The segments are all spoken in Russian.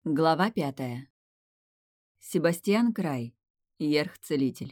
Глава 5. Себастьян Край. Ерх-целитель.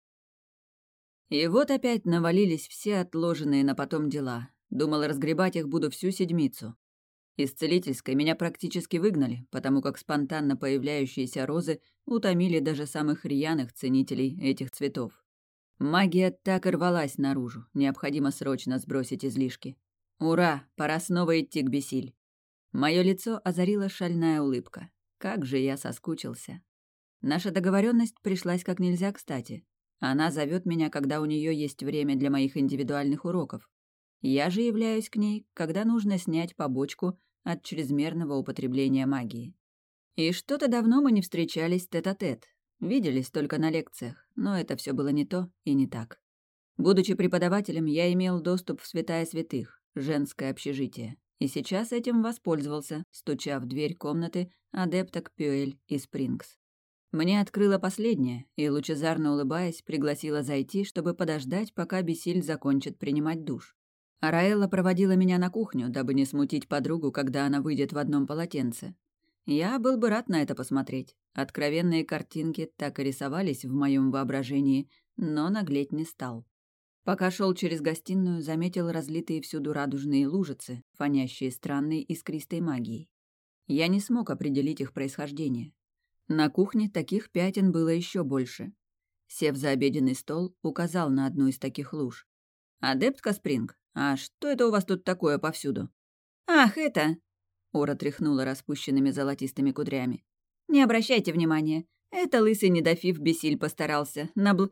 И вот опять навалились все отложенные на потом дела. Думал, разгребать их буду всю седмицу. Из целительской меня практически выгнали, потому как спонтанно появляющиеся розы утомили даже самых рьяных ценителей этих цветов. Магия так и рвалась наружу, необходимо срочно сбросить излишки. Ура, пора снова идти к Бесиль. Мое лицо озарила шальная улыбка. Как же я соскучился. Наша договоренность пришлась как нельзя кстати. Она зовет меня, когда у нее есть время для моих индивидуальных уроков. Я же являюсь к ней, когда нужно снять побочку от чрезмерного употребления магии. И что-то давно мы не встречались тет-а-тет. Виделись только на лекциях, но это все было не то и не так. Будучи преподавателем, я имел доступ в святая святых, женское общежитие. И сейчас этим воспользовался, стуча в дверь комнаты адепток Пюэль и Спрингс. Мне открыла последняя и, лучезарно улыбаясь, пригласила зайти, чтобы подождать, пока Бесиль закончит принимать душ. Араэлла проводила меня на кухню, дабы не смутить подругу, когда она выйдет в одном полотенце. Я был бы рад на это посмотреть. Откровенные картинки так и рисовались в моем воображении, но наглеть не стал. Пока шел через гостиную, заметил разлитые всюду радужные лужицы, фонящие странной искристой магией. Я не смог определить их происхождение. На кухне таких пятен было еще больше. Сев за обеденный стол, указал на одну из таких луж. «Адептка Спринг, а что это у вас тут такое повсюду?» «Ах, это...» — Ора тряхнула распущенными золотистыми кудрями. «Не обращайте внимания. Это лысый недофив Бесиль постарался.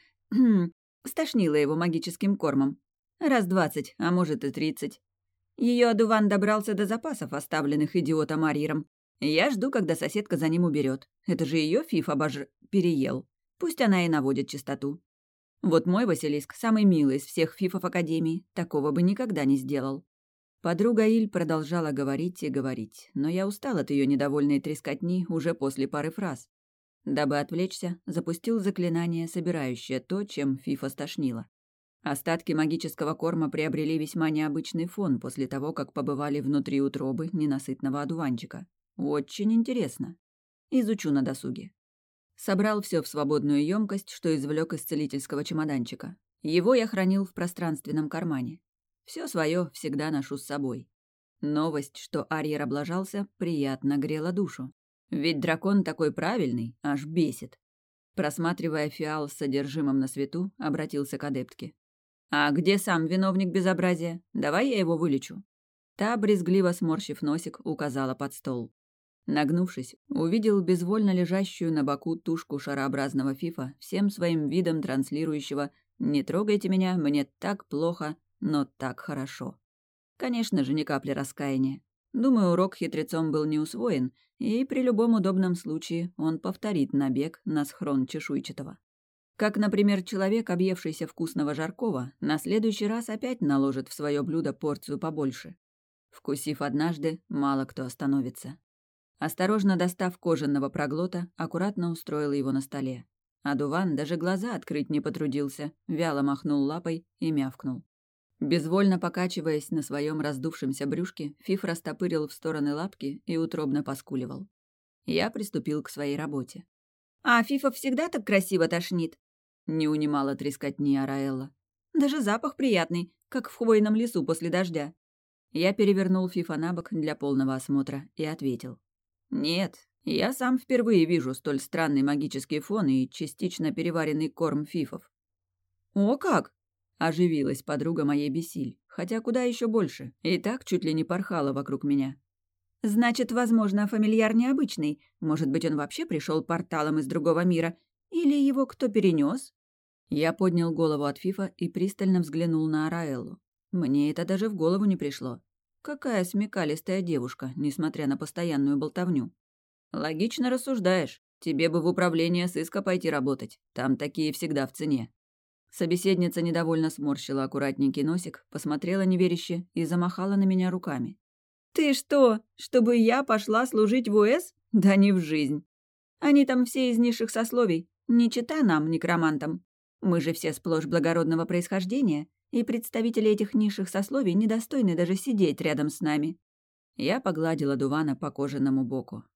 Стошнило его магическим кормом. Раз 20, а может и 30. Ее одуван добрался до запасов, оставленных идиотом Арьером. Я жду, когда соседка за ним уберет. Это же ее фиф переел. Пусть она и наводит чистоту. Вот мой Василиск самый милый из всех фифов Академии. Такого бы никогда не сделал». Подруга Иль продолжала говорить и говорить, но я устал от ее недовольной трескотни уже после пары фраз. Дабы отвлечься, запустил заклинание, собирающее то, чем фифа стошнило. Остатки магического корма приобрели весьма необычный фон после того, как побывали внутри утробы ненасытного одуванчика. Очень интересно. Изучу на досуге. Собрал все в свободную емкость, что извлек из целительского чемоданчика. Его я хранил в пространственном кармане. Все свое всегда ношу с собой. Новость, что Арьер облажался, приятно грела душу. Ведь дракон такой правильный, аж бесит. Просматривая фиал с содержимым на свету, обратился к адептке. «А где сам виновник безобразия? Давай я его вылечу». Та, брезгливо сморщив носик, указала под стол. Нагнувшись, увидел безвольно лежащую на боку тушку шарообразного фифа, всем своим видом транслирующего «Не трогайте меня, мне так плохо, но так хорошо». Конечно же, ни капли раскаяния. Думаю, урок хитрецом был не усвоен, и при любом удобном случае он повторит набег на схрон чешуйчатого. Как, например, человек, объевшийся вкусного жаркого, на следующий раз опять наложит в свое блюдо порцию побольше. Вкусив однажды, мало кто остановится. Осторожно достав кожаного проглота, аккуратно устроил его на столе. Адуван даже глаза открыть не потрудился, вяло махнул лапой и мявкнул. Безвольно покачиваясь на своем раздувшемся брюшке, фиф растопырил в стороны лапки и утробно поскуливал. Я приступил к своей работе. «А фифов всегда так красиво тошнит?» — не унимала трескотни Араэлла. «Даже запах приятный, как в хвойном лесу после дождя». Я перевернул фифа на бок для полного осмотра и ответил. «Нет, я сам впервые вижу столь странный магический фон и частично переваренный корм фифов». «О как!» — оживилась подруга моей Бесиль, хотя куда еще больше, и так чуть ли не порхала вокруг меня. «Значит, возможно, фамильяр необычный. Может быть, он вообще пришел порталом из другого мира? Или его кто перенес?» Я поднял голову от фифа и пристально взглянул на Араэллу. Мне это даже в голову не пришло. Какая смекалистая девушка, несмотря на постоянную болтовню. «Логично рассуждаешь. Тебе бы в управление сыска пойти работать. Там такие всегда в цене». Собеседница недовольно сморщила аккуратненький носик, посмотрела неверяще и замахала на меня руками. «Ты что, чтобы я пошла служить в УС? Да не в жизнь. Они там все из низших сословий, не чета нам, некромантам. Мы же все сплошь благородного происхождения, и представители этих низших сословий недостойны даже сидеть рядом с нами». Я погладила Дувана по кожаному боку.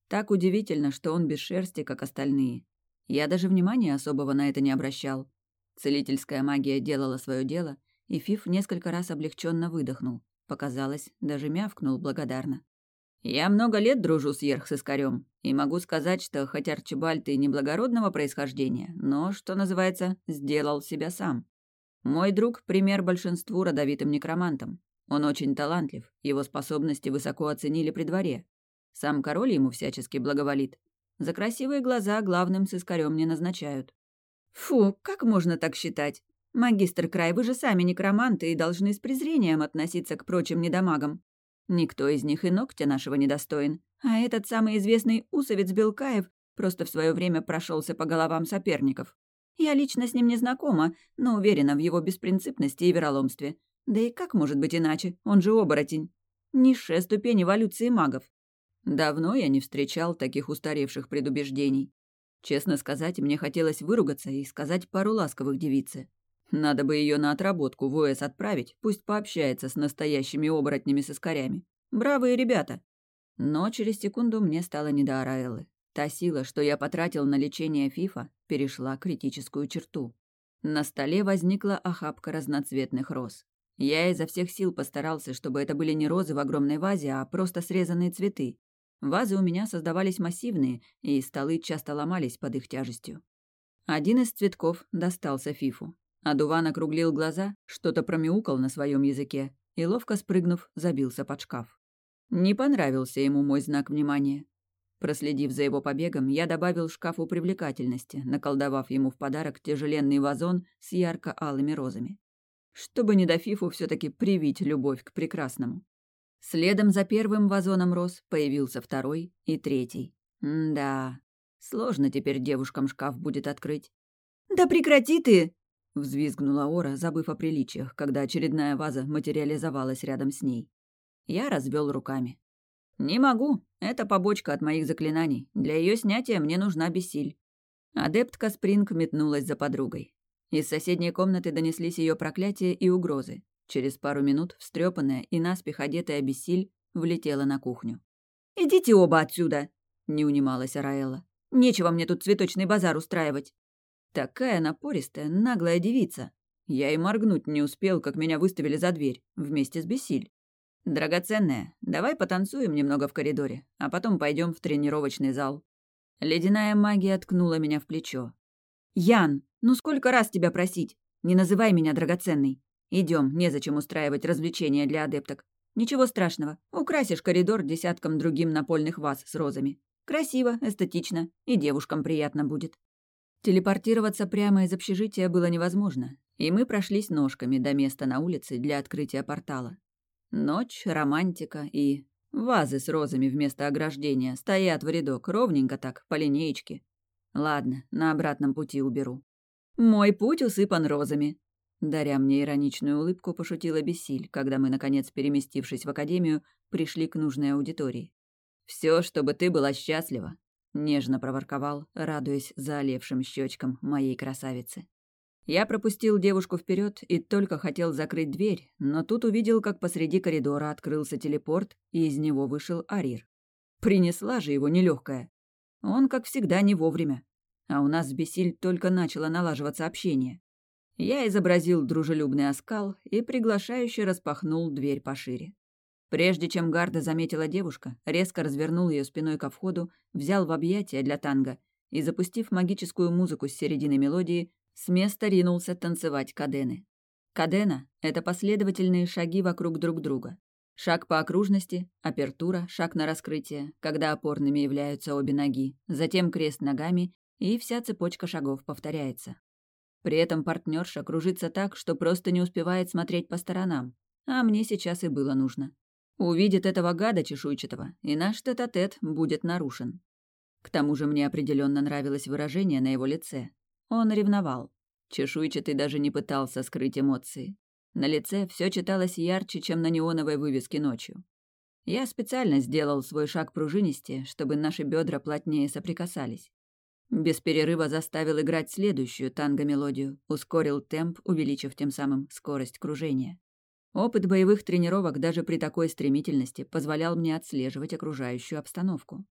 Так удивительно, что он без шерсти, как остальные. Я даже внимания особого на это не обращал. Целительская магия делала свое дело, и Фиф несколько раз облегченно выдохнул. Показалось, даже мявкнул благодарно. Я много лет дружу с Ерхсискарем, и могу сказать, что хоть Арчибальд и неблагородного происхождения, но, что называется, сделал себя сам. Мой друг — пример большинству родовитым некромантам. Он очень талантлив, его способности высоко оценили при дворе. Сам король ему всячески благоволит. За красивые глаза главным сыскарем не назначают. Фу, как можно так считать? Магистр Край, вы же сами некроманты и должны с презрением относиться к прочим недомагам. Никто из них и ногтя нашего не достоин. А этот самый известный усовец Белкаев просто в свое время прошелся по головам соперников. Я лично с ним не знакома, но уверена в его беспринципности и вероломстве. Да и как может быть иначе? Он же оборотень. Низшая ступень эволюции магов. Давно я не встречал таких устаревших предубеждений. Честно сказать, мне хотелось выругаться и сказать пару ласковых девице. Надо бы ее на отработку в ОС отправить, пусть пообщается с настоящими оборотнями-соскарями. Бравые ребята. Но через секунду мне стало не до Араэллы. Та сила, что я потратил на лечение Фифа, перешла критическую черту. На столе возникла охапка разноцветных роз. Я изо всех сил постарался, чтобы это были не розы в огромной вазе, а просто срезанные цветы. Вазы у меня создавались массивные, и столы часто ломались под их тяжестью. Один из цветков достался Фифу. Адуван округлил глаза, что-то промяукал на своем языке и, ловко спрыгнув, забился под шкаф. Не понравился ему мой знак внимания. Проследив за его побегом, я добавил шкафу привлекательности, наколдовав ему в подарок тяжеленный вазон с ярко-алыми розами. Чтобы не до Фифу все-таки привить любовь к прекрасному. Следом за первым вазоном роз появился второй и третий. Да, сложно теперь девушкам шкаф будет открыть. «Да прекрати ты!» — взвизгнула Ора, забыв о приличиях, когда очередная ваза материализовалась рядом с ней. Я развел руками. «Не могу. Это побочка от моих заклинаний. Для ее снятия мне нужна бессиль». Адептка Спринг метнулась за подругой. Из соседней комнаты донеслись ее проклятия и угрозы. Через пару минут встрепанная и наспех одетая бессиль влетела на кухню. «Идите оба отсюда!» — не унималась Араэлла. «Нечего мне тут цветочный базар устраивать». Такая напористая, наглая девица. Я и моргнуть не успел, как меня выставили за дверь, вместе с бессиль. «Драгоценная, давай потанцуем немного в коридоре, а потом пойдем в тренировочный зал». Ледяная магия ткнула меня в плечо. «Ян, ну сколько раз тебя просить? Не называй меня драгоценной. Идем, незачем устраивать развлечения для адепток. Ничего страшного, украсишь коридор десятком другим напольных ваз с розами. Красиво, эстетично, и девушкам приятно будет». Телепортироваться прямо из общежития было невозможно, и мы прошлись ножками до места на улице для открытия портала. Ночь, романтика и... вазы с розами вместо ограждения стоят в рядок, ровненько так, по линеечке. Ладно, на обратном пути уберу. «Мой путь усыпан розами», — даря мне ироничную улыбку, пошутила Бессиль, когда мы, наконец, переместившись в академию, пришли к нужной аудитории. «Все, чтобы ты была счастлива», — нежно проворковал, радуясь заолевшим щечкам моей красавицы. Я пропустил девушку вперед и только хотел закрыть дверь, но тут увидел, как посреди коридора открылся телепорт, и из него вышел Арир. Принесла же его нелегкая. Он, как всегда, не вовремя. А у нас с Бессиль только начало налаживаться общение. Я изобразил дружелюбный оскал и приглашающе распахнул дверь пошире. Прежде чем Гарда заметила девушка, резко развернул ее спиной ко входу, взял в объятия для танго и, запустив магическую музыку с середины мелодии, с места ринулся танцевать кадены. Кадена — это последовательные шаги вокруг друг друга. Шаг по окружности, апертура, шаг на раскрытие, когда опорными являются обе ноги, затем крест ногами, и вся цепочка шагов повторяется. При этом партнерша кружится так, что просто не успевает смотреть по сторонам, а мне сейчас и было нужно. Увидит этого гада чешуйчатого, и наш тет-а-тет будет нарушен. К тому же мне определенно нравилось выражение на его лице. Он ревновал. Чешуйчатый даже не пытался скрыть эмоции. На лице все читалось ярче, чем на неоновой вывеске ночью. Я специально сделал свой шаг пружинистее, чтобы наши бедра плотнее соприкасались. Без перерыва заставил играть следующую танго-мелодию, ускорил темп, увеличив тем самым скорость кружения. Опыт боевых тренировок даже при такой стремительности позволял мне отслеживать окружающую обстановку.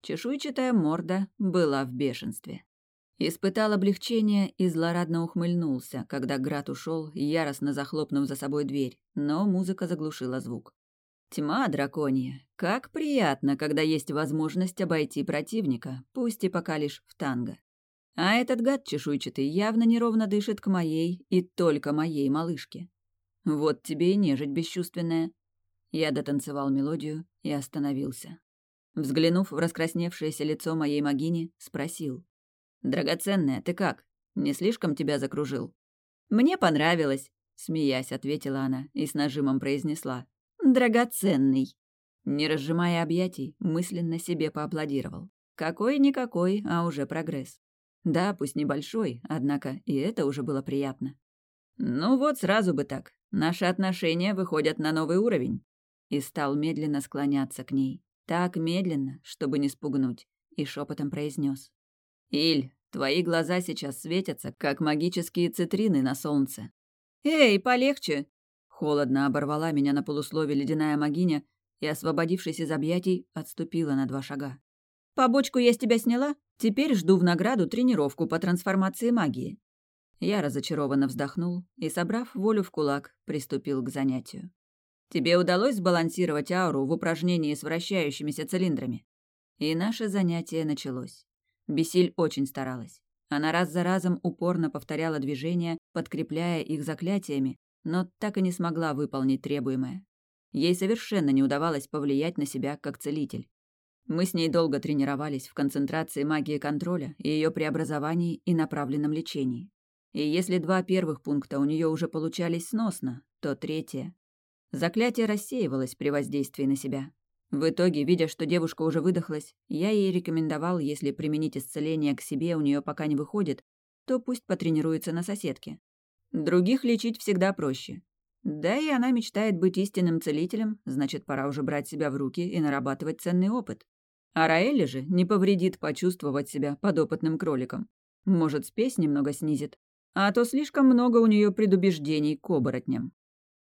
Чешуйчатая морда была в бешенстве. Испытал облегчение и злорадно ухмыльнулся, когда Град ушел, яростно захлопнув за собой дверь, но музыка заглушила звук. Тьма драконья. Как приятно, когда есть возможность обойти противника, пусть и пока лишь в танго. А этот гад чешуйчатый явно неровно дышит к моей и только моей малышке. Вот тебе и нежить бесчувственная. Я дотанцевал мелодию и остановился. Взглянув в раскрасневшееся лицо моей могини, спросил. «Драгоценная, ты как? Не слишком тебя закружил?» «Мне понравилось», — смеясь, ответила она и с нажимом произнесла. «Драгоценный». Не разжимая объятий, мысленно себе поаплодировал. Какой-никакой, а уже прогресс. Да, пусть небольшой, однако и это уже было приятно. «Ну вот сразу бы так. Наши отношения выходят на новый уровень». И стал медленно склоняться к ней. Так медленно, чтобы не спугнуть, и шепотом произнес. «Иль, твои глаза сейчас светятся, как магические цитрины на солнце». «Эй, полегче!» Холодно оборвала меня на полуслове ледяная могиня и, освободившись из объятий, отступила на 2 шага. «Побочку я с тебя сняла? Теперь жду в награду тренировку по трансформации магии». Я разочарованно вздохнул и, собрав волю в кулак, приступил к занятию. «Тебе удалось сбалансировать ауру в упражнении с вращающимися цилиндрами?» И наше занятие началось. Бесиль очень старалась. Она раз за разом упорно повторяла движения, подкрепляя их заклятиями, но так и не смогла выполнить требуемое. Ей совершенно не удавалось повлиять на себя как целитель. Мы с ней долго тренировались в концентрации магии контроля и ее преобразовании и направленном лечении. И если 2 первых пункта у нее уже получались сносно, то 3. Заклятие рассеивалось при воздействии на себя. В итоге, видя, что девушка уже выдохлась, я ей рекомендовал, если применить исцеление к себе у нее пока не выходит, то пусть потренируется на соседке. Других лечить всегда проще. Да и она мечтает быть истинным целителем, значит, пора уже брать себя в руки и нарабатывать ценный опыт. А Раэле же не повредит почувствовать себя подопытным кроликом. Может, спесь немного снизит, а то слишком много у нее предубеждений к оборотням.